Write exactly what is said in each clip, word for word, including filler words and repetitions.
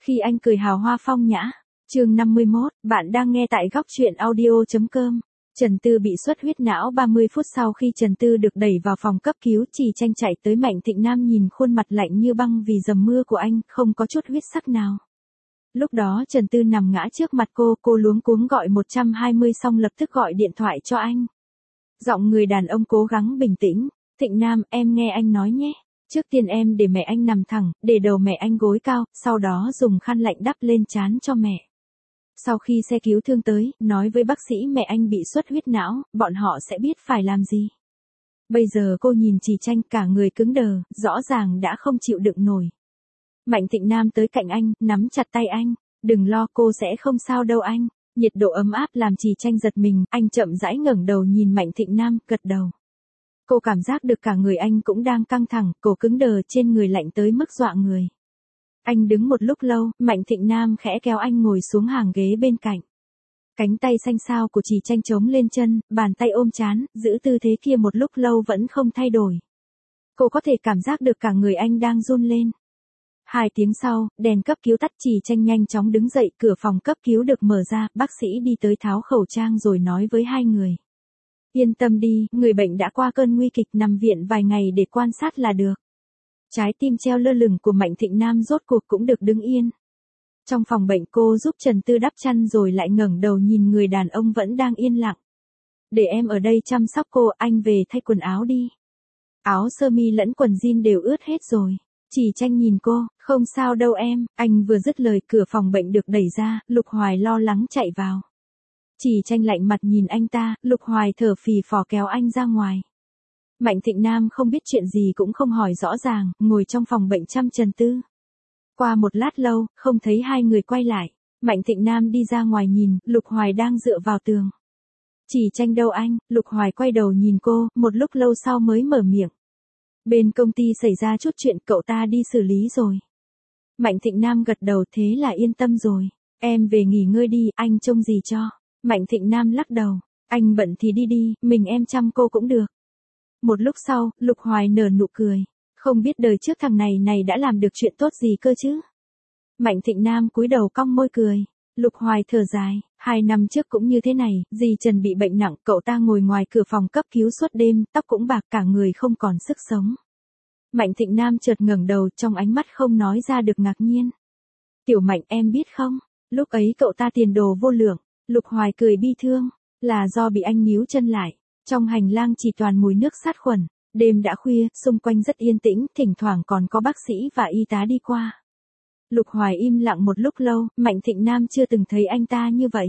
Khi anh cười hào hoa phong nhã. Chương năm mươi mốt, bạn đang nghe tại góc truyện audio.com. Trần Tư bị xuất huyết não ba mươi phút sau khi Trần Tư được đẩy vào phòng cấp cứu, Trì Tranh chạy tới Mạnh Thịnh Nam nhìn khuôn mặt lạnh như băng vì dầm mưa của anh, không có chút huyết sắc nào. Lúc đó Trần Tư nằm ngã trước mặt cô, cô luống cuống gọi một hai không xong lập tức gọi điện thoại cho anh. Giọng người đàn ông cố gắng bình tĩnh, Thịnh Nam, em nghe anh nói nhé. Trước tiên em để mẹ anh nằm thẳng, để đầu mẹ anh gối cao, sau đó dùng khăn lạnh đắp lên trán cho mẹ. Sau khi xe cứu thương tới, nói với bác sĩ mẹ anh bị xuất huyết não, bọn họ sẽ biết phải làm gì. Bây giờ cô nhìn Trì Tranh cả người cứng đờ, rõ ràng đã không chịu đựng nổi. Mạnh Thịnh Nam tới cạnh anh, nắm chặt tay anh, đừng lo cô sẽ không sao đâu anh. Nhiệt độ ấm áp làm Trì Tranh giật mình, anh chậm rãi ngẩng đầu nhìn Mạnh Thịnh Nam, gật đầu. Cô cảm giác được cả người anh cũng đang căng thẳng, cổ cứng đờ trên người lạnh tới mức dọa người. Anh đứng một lúc lâu, Mạnh Thịnh Nam khẽ kéo anh ngồi xuống hàng ghế bên cạnh. Cánh tay xanh xao của Trì Tranh chống lên chân, bàn tay ôm trán, giữ tư thế kia một lúc lâu vẫn không thay đổi. Cô có thể cảm giác được cả người anh đang run lên. Hai tiếng sau, đèn cấp cứu tắt, Trì Tranh nhanh chóng đứng dậy, cửa phòng cấp cứu được mở ra, bác sĩ đi tới tháo khẩu trang rồi nói với hai người. Yên tâm đi, người bệnh đã qua cơn nguy kịch, nằm viện vài ngày để quan sát là được. Trái tim treo lơ lửng của Mạnh Thịnh Nam rốt cuộc cũng được đứng yên. Trong phòng bệnh cô giúp Trần Tư đắp chăn rồi lại ngẩng đầu nhìn người đàn ông vẫn đang yên lặng. Để em ở đây chăm sóc cô, anh về thay quần áo đi. Áo sơ mi lẫn quần jean đều ướt hết rồi. Trì Tranh nhìn cô, không sao đâu em, anh vừa dứt lời cửa phòng bệnh được đẩy ra, Lục Hoài lo lắng chạy vào. Trì Tranh lạnh mặt nhìn anh ta, Lục Hoài thở phì phò kéo anh ra ngoài. Mạnh Thịnh Nam không biết chuyện gì cũng không hỏi rõ ràng, ngồi trong phòng bệnh chăm Trần Tư. Qua một lát lâu, không thấy hai người quay lại. Mạnh Thịnh Nam đi ra ngoài nhìn, Lục Hoài đang dựa vào tường. Trì Tranh đâu anh? Lục Hoài quay đầu nhìn cô, một lúc lâu sau mới mở miệng. Bên công ty xảy ra chút chuyện, cậu ta đi xử lý rồi. Mạnh Thịnh Nam gật đầu, thế là yên tâm rồi. Em về nghỉ ngơi đi, anh trông gì cho. Mạnh Thịnh Nam lắc đầu. Anh bận thì đi đi, mình em chăm cô cũng được. Một lúc sau, Lục Hoài nở nụ cười. Không biết đời trước thằng này này đã làm được chuyện tốt gì cơ chứ. Mạnh Thịnh Nam cúi đầu cong môi cười. Lục Hoài thở dài. Hai năm trước cũng như thế này, dì Trần bị bệnh nặng, cậu ta ngồi ngoài cửa phòng cấp cứu suốt đêm, tóc cũng bạc, cả người không còn sức sống. Mạnh Thịnh Nam chợt ngẩng đầu, trong ánh mắt không nói ra được ngạc nhiên. Tiểu Mạnh, em biết không, lúc ấy cậu ta tiền đồ vô lượng. Lục Hoài cười bi thương, là do bị anh níu chân lại. Trong hành lang chỉ toàn mùi nước sát khuẩn, đêm đã khuya, xung quanh rất yên tĩnh, thỉnh thoảng còn có bác sĩ và y tá đi qua. Lục Hoài im lặng một lúc lâu, Mạnh Thịnh Nam chưa từng thấy anh ta như vậy.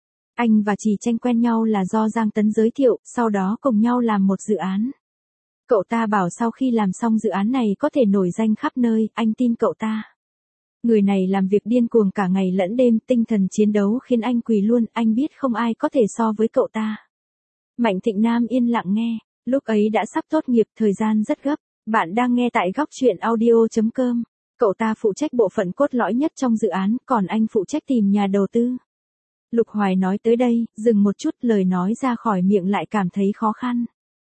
Anh và Trì Tranh quen nhau là do Giang Tấn giới thiệu, sau đó cùng nhau làm một dự án. Cậu ta bảo sau khi làm xong dự án này có thể nổi danh khắp nơi, anh tin cậu ta. Người này làm việc điên cuồng cả ngày lẫn đêm, tinh thần chiến đấu khiến anh quỳ luôn, anh biết không ai có thể so với cậu ta. Mạnh Thịnh Nam yên lặng nghe, lúc ấy đã sắp tốt nghiệp, thời gian rất gấp. Bạn đang nghe tại góc truyện audio.com. Cậu ta phụ trách bộ phận cốt lõi nhất trong dự án, còn anh phụ trách tìm nhà đầu tư. Lục Hoài nói tới đây, dừng một chút, lời nói ra khỏi miệng lại cảm thấy khó khăn.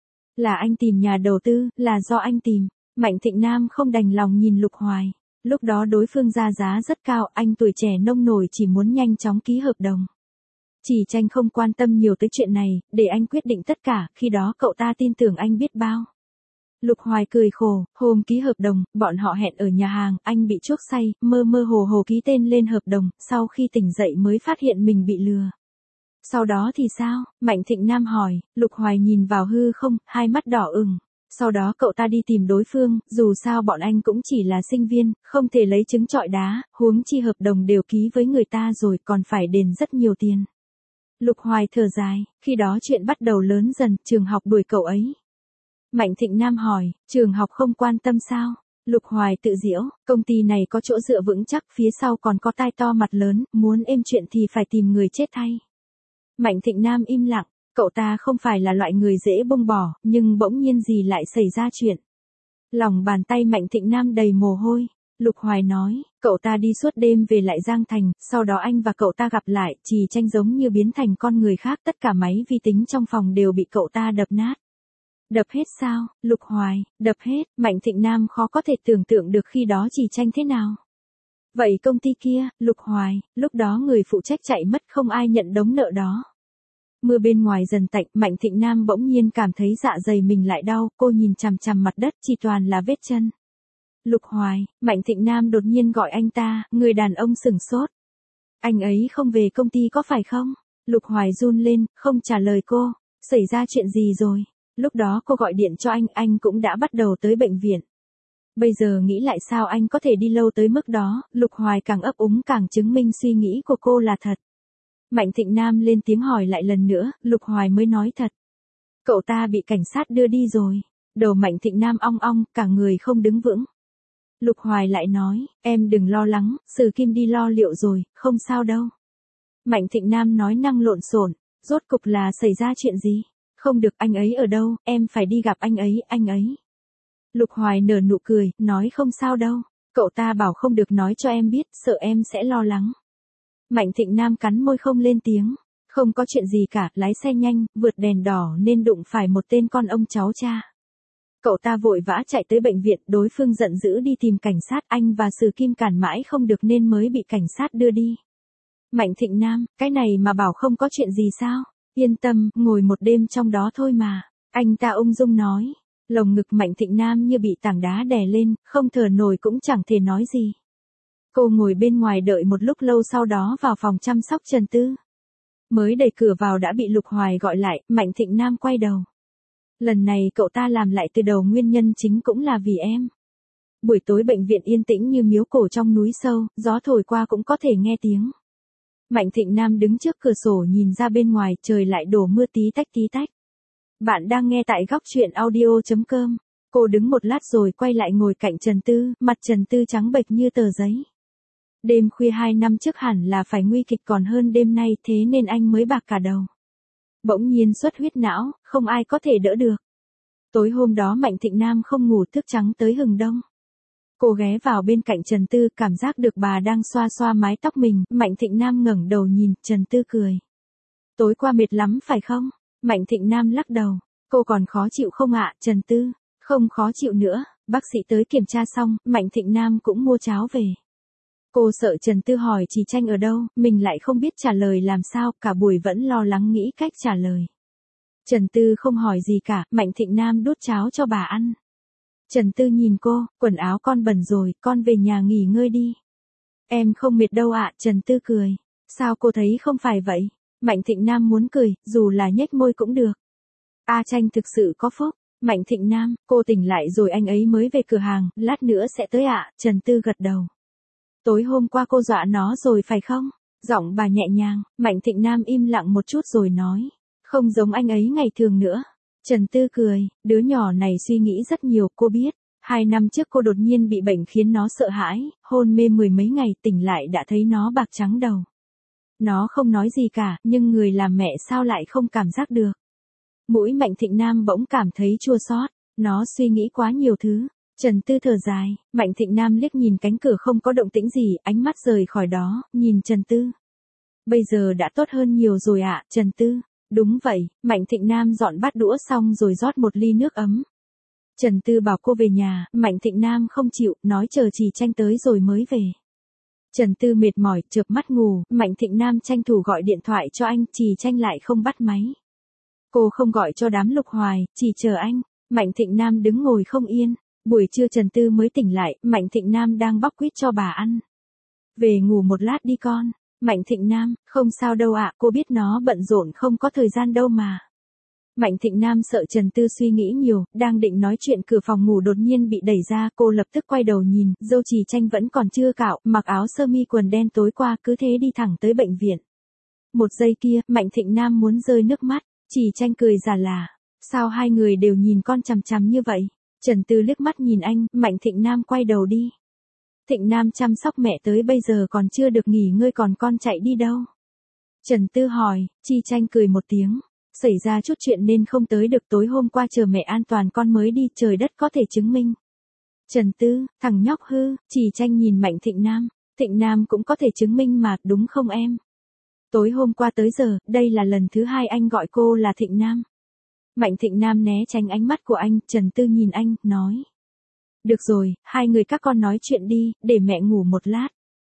Là anh tìm nhà đầu tư, là do anh tìm. Mạnh Thịnh Nam không đành lòng nhìn Lục Hoài. Lúc đó đối phương ra giá rất cao, anh tuổi trẻ nông nổi chỉ muốn nhanh chóng ký hợp đồng. Trì Tranh không quan tâm nhiều tới chuyện này, để anh quyết định tất cả, khi đó cậu ta tin tưởng anh biết bao. Lục Hoài cười khổ, hôm ký hợp đồng, bọn họ hẹn ở nhà hàng, anh bị chuốc say, mơ mơ hồ hồ ký tên lên hợp đồng, sau khi tỉnh dậy mới phát hiện mình bị lừa. Sau đó thì sao? Mạnh Thịnh Nam hỏi, Lục Hoài nhìn vào hư không, hai mắt đỏ ửng. Sau đó cậu ta đi tìm đối phương, dù sao bọn anh cũng chỉ là sinh viên, không thể lấy trứng trọi đá, huống chi hợp đồng đều ký với người ta rồi còn phải đền rất nhiều tiền. Lục Hoài thở dài, khi đó chuyện bắt đầu lớn dần, trường học đuổi cậu ấy. Mạnh Thịnh Nam hỏi, trường học không quan tâm sao? Lục Hoài tự giễu, công ty này có chỗ dựa vững chắc, phía sau còn có tai to mặt lớn, muốn êm chuyện thì phải tìm người chết thay. Mạnh Thịnh Nam im lặng, cậu ta không phải là loại người dễ buông bỏ, nhưng bỗng nhiên gì lại xảy ra chuyện. Lòng bàn tay Mạnh Thịnh Nam đầy mồ hôi. Lục Hoài nói, cậu ta đi suốt đêm về lại Giang Thành, sau đó anh và cậu ta gặp lại, Trì Tranh giống như biến thành con người khác, tất cả máy vi tính trong phòng đều bị cậu ta đập nát. Đập hết sao? Lục Hoài, đập hết, Mạnh Thịnh Nam khó có thể tưởng tượng được khi đó Trì Tranh thế nào. Vậy công ty kia, Lục Hoài, lúc đó người phụ trách chạy mất không ai nhận đống nợ đó. Mưa bên ngoài dần tạnh, Mạnh Thịnh Nam bỗng nhiên cảm thấy dạ dày mình lại đau, cô nhìn chằm chằm mặt đất chỉ toàn là vết chân. Lục Hoài, Mạnh Thịnh Nam đột nhiên gọi anh ta, người đàn ông sửng sốt. Anh ấy không về công ty có phải không? Lục Hoài run lên, không trả lời cô. Xảy ra chuyện gì rồi? Lúc đó cô gọi điện cho anh, anh cũng đã bắt đầu tới bệnh viện. Bây giờ nghĩ lại sao anh có thể đi lâu tới mức đó, Lục Hoài càng ấp úng càng chứng minh suy nghĩ của cô là thật. Mạnh Thịnh Nam lên tiếng hỏi lại lần nữa, Lục Hoài mới nói thật. Cậu ta bị cảnh sát đưa đi rồi. Đầu Mạnh Thịnh Nam ong ong, cả người không đứng vững. Lục Hoài lại nói, em đừng lo lắng, Sử Kim đi lo liệu rồi, không sao đâu. Mạnh Thịnh Nam nói năng lộn xộn, rốt cục là xảy ra chuyện gì? Không được, anh ấy ở đâu, em phải đi gặp anh ấy, anh ấy. Lục Hoài nở nụ cười, nói không sao đâu, cậu ta bảo không được nói cho em biết, sợ em sẽ lo lắng. Mạnh Thịnh Nam cắn môi không lên tiếng, không có chuyện gì cả, lái xe nhanh, vượt đèn đỏ nên đụng phải một tên con ông cháu cha. Cậu ta vội vã chạy tới bệnh viện, đối phương giận dữ đi tìm cảnh sát, anh và Sử Kim cản mãi không được nên mới bị cảnh sát đưa đi. Mạnh Thịnh Nam, cái này mà bảo không có chuyện gì sao? Yên tâm, ngồi một đêm trong đó thôi mà. Anh ta ung dung nói. Lồng ngực Mạnh Thịnh Nam như bị tảng đá đè lên, không thở nổi cũng chẳng thể nói gì. Cô ngồi bên ngoài đợi một lúc lâu, sau đó vào phòng chăm sóc Trần Tư. Mới đẩy cửa vào đã bị Lục Hoài gọi lại, Mạnh Thịnh Nam quay đầu. Lần này cậu ta làm lại từ đầu, nguyên nhân chính cũng là vì em. Buổi tối bệnh viện yên tĩnh như miếu cổ trong núi sâu, gió thổi qua cũng có thể nghe tiếng. Mạnh Thịnh Nam đứng trước cửa sổ nhìn ra bên ngoài, trời lại đổ mưa tí tách tí tách. Bạn đang nghe tại góc truyện audio chấm com. Cô đứng một lát rồi quay lại ngồi cạnh Trần Tư, mặt Trần Tư trắng bệch như tờ giấy. Đêm khuya hai năm trước hẳn là phải nguy kịch còn hơn đêm nay, thế nên anh mới bạc cả đầu. Bỗng nhiên xuất huyết não, không ai có thể đỡ được. Tối hôm đó Mạnh Thịnh Nam không ngủ, thức trắng tới hừng đông. Cô ghé vào bên cạnh Trần Tư, cảm giác được bà đang xoa xoa mái tóc mình, Mạnh Thịnh Nam ngẩng đầu nhìn, Trần Tư cười. Tối qua mệt lắm phải không? Mạnh Thịnh Nam lắc đầu, cô còn khó chịu không ạ? Trần Tư, không khó chịu nữa, bác sĩ tới kiểm tra xong, Mạnh Thịnh Nam cũng mua cháo về. Cô sợ Trần Tư hỏi chị Tranh ở đâu, mình lại không biết trả lời làm sao, cả buổi vẫn lo lắng nghĩ cách trả lời. Trần Tư không hỏi gì cả, Mạnh Thịnh Nam đút cháo cho bà ăn. Trần Tư nhìn cô, quần áo con bẩn rồi, con về nhà nghỉ ngơi đi. Em không mệt đâu ạ, Trần Tư cười. Sao cô thấy không phải vậy? Mạnh Thịnh Nam muốn cười, dù là nhếch môi cũng được. A Tranh thực sự có phúc. Mạnh Thịnh Nam, cô tỉnh lại rồi, anh ấy mới về cửa hàng, lát nữa sẽ tới ạ, Trần Tư gật đầu. Tối hôm qua cô dọa nó rồi phải không? Giọng bà nhẹ nhàng, Mạnh Thịnh Nam im lặng một chút rồi nói. Không giống anh ấy ngày thường nữa. Trần Tư cười, đứa nhỏ này suy nghĩ rất nhiều, cô biết. Hai năm trước cô đột nhiên bị bệnh khiến nó sợ hãi, hôn mê mười mấy ngày, tỉnh lại đã thấy nó bạc trắng đầu. Nó không nói gì cả, nhưng người làm mẹ sao lại không cảm giác được. Mũi Mạnh Thịnh Nam bỗng cảm thấy chua xót, nó suy nghĩ quá nhiều thứ. Trần Tư thở dài, Mạnh Thịnh Nam liếc nhìn cánh cửa không có động tĩnh gì, ánh mắt rời khỏi đó, nhìn Trần Tư. Bây giờ đã tốt hơn nhiều rồi ạ, Trần Tư. Đúng vậy, Mạnh Thịnh Nam dọn bát đũa xong rồi rót một ly nước ấm. Trần Tư bảo cô về nhà, Mạnh Thịnh Nam không chịu, nói chờ chị Tranh tới rồi mới về. Trần Tư mệt mỏi, chợp mắt ngủ, Mạnh Thịnh Nam tranh thủ gọi điện thoại cho anh, chị Tranh lại không bắt máy. Cô không gọi cho đám Lục Hoài, chỉ chờ anh. Mạnh Thịnh Nam đứng ngồi không yên. Buổi trưa Trần Tư mới tỉnh lại, Mạnh Thịnh Nam đang bóc quýt cho bà ăn. Về ngủ một lát đi con. Mạnh Thịnh Nam, không sao đâu ạ, cô biết nó bận rộn không có thời gian đâu mà. Mạnh Thịnh Nam sợ Trần Tư suy nghĩ nhiều, đang định nói chuyện cửa phòng ngủ đột nhiên bị đẩy ra, cô lập tức quay đầu nhìn, dâu Trì Tranh vẫn còn chưa cạo, mặc áo sơ mi quần đen tối qua cứ thế đi thẳng tới bệnh viện. Một giây kia, Mạnh Thịnh Nam muốn rơi nước mắt, Trì Tranh cười giả là, sao hai người đều nhìn con chằm chằm như vậy? Trần Tư liếc mắt nhìn anh, Mạnh Thịnh Nam quay đầu đi. Thịnh Nam chăm sóc mẹ tới bây giờ còn chưa được nghỉ ngơi, còn con chạy đi đâu? Trần Tư hỏi, Chi Tranh cười một tiếng. Xảy ra chút chuyện nên không tới được, tối hôm qua chờ mẹ an toàn con mới đi, trời đất có thể chứng minh. Trần Tư, thằng nhóc hư, Chi Tranh nhìn Mạnh Thịnh Nam. Thịnh Nam cũng có thể chứng minh mà, đúng không em? Tối hôm qua tới giờ, đây là lần thứ hai anh gọi cô là Thịnh Nam. Mạnh Thịnh Nam né tránh ánh mắt của anh, Trần Tư nhìn anh, nói. Được rồi, hai người các con nói chuyện đi, để mẹ ngủ một lát.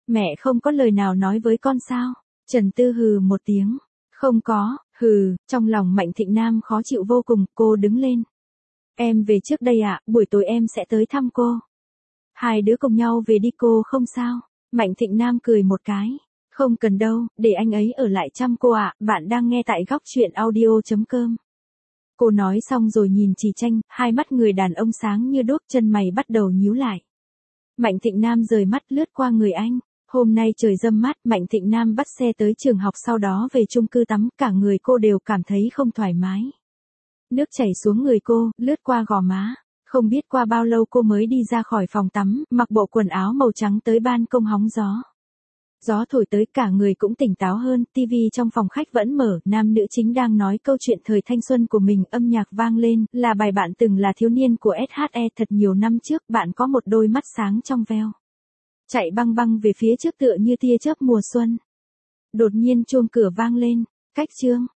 Mẹ không có lời nào nói với con sao? Trần Tư hừ một tiếng. Không có, hừ, trong lòng Mạnh Thịnh Nam khó chịu vô cùng, cô đứng lên. Em về trước đây ạ, buổi tối em sẽ tới thăm cô. Hai đứa cùng nhau về đi cô không sao. Mạnh Thịnh Nam cười một cái. Không cần đâu, để anh ấy ở lại chăm cô ạ, bạn đang nghe tại góc truyện audio.com. Cô nói xong rồi nhìn Trì Tranh, hai mắt người đàn ông sáng như đuốc, chân mày bắt đầu nhíu lại. Mạnh Thịnh Nam rời mắt lướt qua người anh. Hôm nay trời râm mát, Mạnh Thịnh Nam bắt xe tới trường học sau đó về chung cư tắm, cả người cô đều cảm thấy không thoải mái. Nước chảy xuống người cô, lướt qua gò má. Không biết qua bao lâu cô mới đi ra khỏi phòng tắm, mặc bộ quần áo màu trắng tới ban công hóng gió. Gió thổi tới cả người cũng tỉnh táo hơn, tivi trong phòng khách vẫn mở, nam nữ chính đang nói câu chuyện thời thanh xuân của mình, âm nhạc vang lên, là bài Bạn từng là thiếu niên của ét hát e. Thật nhiều năm trước, bạn có một đôi mắt sáng trong veo. Chạy băng băng về phía trước tựa như tia chớp mùa xuân. Đột nhiên chuông cửa vang lên, cách chương.